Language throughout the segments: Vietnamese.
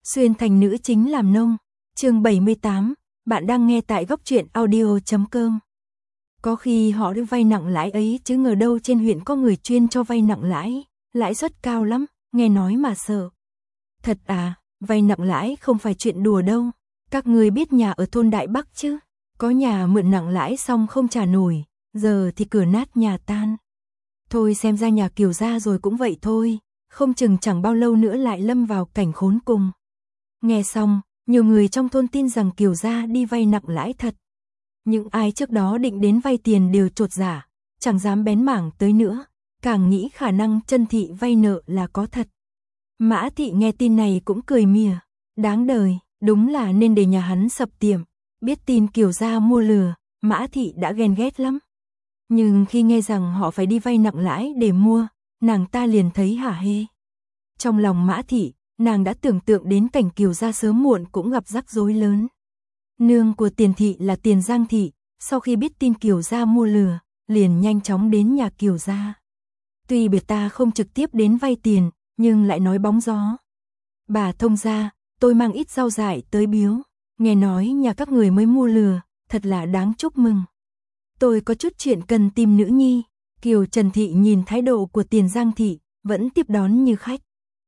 Xuyên thành nữ chính làm nông. Chương 78, bạn đang nghe tại góc truyện audio.com. Có khi họ được vay nặng lãi ấy chứ ngờ đâu trên huyện có người chuyên cho vay nặng lãi, lãi suất cao lắm, nghe nói mà sợ. Thật à, vay nặng lãi không phải chuyện đùa đâu. Các người biết nhà ở thôn Đại Bắc chứ? Có nhà mượn nặng lãi xong không trả nổi, giờ thì cửa nát nhà tan. Thôi xem ra nhà Kiều gia rồi cũng vậy thôi, không chừng chẳng bao lâu nữa lại lâm vào cảnh khốn cùng. Nghe xong, nhiều người trong thôn tin rằng Kiều gia đi vay nặng lãi thật. Những ai trước đó định đến vay tiền đều chột dạ, chẳng dám bén mảng tới nữa, càng nghĩ khả năng Trân Thị vay nợ là có thật. Mã Thị nghe tin này cũng cười mỉa, đáng đời, đúng là nên để nhà hắn sập tiệm. Biết tin Kiều gia mua lừa, Mã Thị đã ghen ghét lắm. Nhưng khi nghe rằng họ phải đi vay nặng lãi để mua, nàng ta liền thấy hả hê. Trong lòng Mã Thị, nàng đã tưởng tượng đến cảnh Kiều gia sớm muộn cũng gặp rắc rối lớn. Nương của Tiền Thị là Tiền Giang Thị, sau khi biết tin Kiều gia mua lừa, liền nhanh chóng đến nhà Kiều gia. Tuy biệt ta không trực tiếp đến vay tiền, nhưng lại nói bóng gió. Bà thông gia, tôi mang ít rau dại tới biếu, nghe nói nhà các người mới mua lừa, thật là đáng chúc mừng. Tôi có chút chuyện cần tìm nữ nhi. Kiều Trần Thị nhìn thái độ của Tiền Giang Thị, vẫn tiếp đón như khách.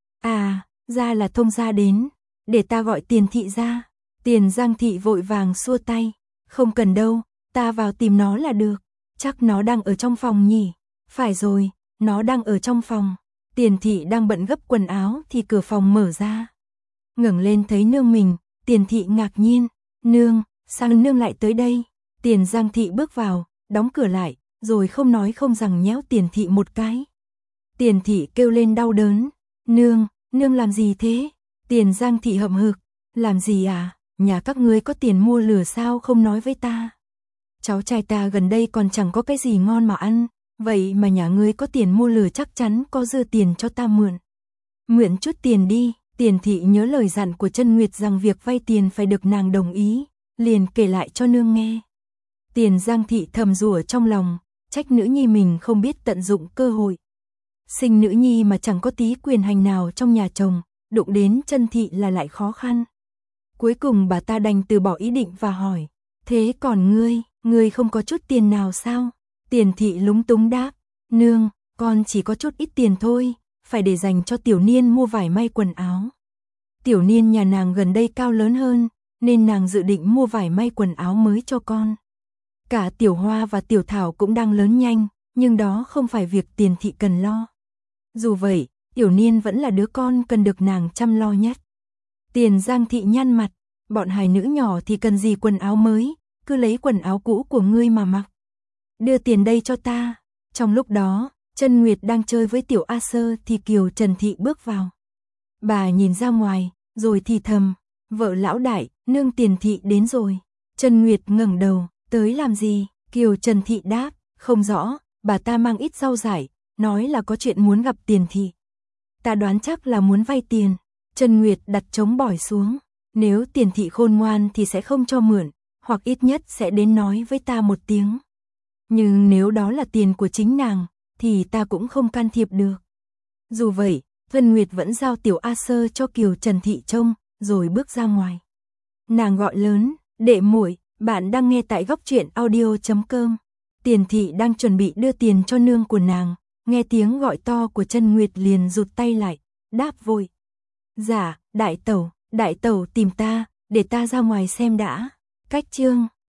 À, ra là thông gia đến, để ta gọi Tiền Thị ra. Tiền Giang Thị vội vàng xua tay, không cần đâu, ta vào tìm nó là được, chắc nó đang ở trong phòng nhỉ. Phải rồi, nó đang ở trong phòng. Tiền Thị đang bận gấp quần áo thì cửa phòng mở ra. Ngẩng lên thấy nương mình, Tiền Thị ngạc nhiên, nương, sao nương lại tới đây? Tiền Giang Thị bước vào, đóng cửa lại, rồi không nói không rằng nhéo Tiền Thị một cái. Tiền Thị kêu lên đau đớn, nương làm gì thế? Tiền Giang Thị hậm hực, làm gì à? Nhà các ngươi có tiền mua lừa sao không nói với ta? Cháu trai ta gần đây còn chẳng có cái gì ngon mà ăn, vậy mà nhà ngươi có tiền mua lừa chắc chắn có dư tiền cho ta mượn. Mượn chút tiền đi. Tiền Thị nhớ lời dặn của Trân Nguyệt rằng việc vay tiền phải được nàng đồng ý, liền kể lại cho nương nghe. Tiền Giang Thị thầm rủa trong lòng, trách nữ nhi mình không biết tận dụng cơ hội. Sinh nữ nhi mà chẳng có tí quyền hành nào trong nhà chồng, đụng đến Trân Thị là lại khó khăn. Cuối cùng bà ta đành từ bỏ ý định và hỏi, thế còn ngươi không có chút tiền nào sao? Tiền Thị lúng túng đáp, nương, con chỉ có chút ít tiền thôi, phải để dành cho Tiểu Niên mua vải may quần áo. Tiểu Niên nhà nàng gần đây cao lớn hơn, nên nàng dự định mua vải may quần áo mới cho con. Cả Tiểu Hoa và Tiểu Thảo cũng đang lớn nhanh, nhưng đó không phải việc Tiền Thị cần lo. Dù vậy, Tiểu Niên vẫn là đứa con cần được nàng chăm lo nhất. Tiền Giang Thị nhăn mặt, bọn hài nữ nhỏ thì cần gì quần áo mới, cứ lấy quần áo cũ của ngươi mà mặc. Đưa tiền đây cho ta. Trong lúc đó, Trân Nguyệt đang chơi với Tiểu A Sơ thì Kiều Trần Thị bước vào. Bà nhìn ra ngoài, rồi thì thầm, vợ lão đại, nương Tiền Thị đến rồi. Trân Nguyệt ngẩng đầu, tới làm gì? Kiều Trần Thị đáp, không rõ, bà ta mang ít rau dại, nói là có chuyện muốn gặp Tiền Thị. Ta đoán chắc là muốn vay tiền. Trân Nguyệt đặt trống bỏi xuống, nếu Tiền Thị khôn ngoan thì sẽ không cho mượn, hoặc ít nhất sẽ đến nói với ta một tiếng. Nhưng nếu đó là tiền của chính nàng, thì ta cũng không can thiệp được. Dù vậy, Vân Nguyệt vẫn giao Tiểu A Sơ cho Kiều Trần Thị trông, rồi bước ra ngoài. Nàng gọi lớn, đệ muội, bạn đang nghe tại góc truyện audio.com. Tiền Thị đang chuẩn bị đưa tiền cho nương của nàng, nghe tiếng gọi to của Trân Nguyệt liền rụt tay lại, đáp vội. Dạ, đại tẩu tìm ta, để ta ra ngoài xem đã. Cách chương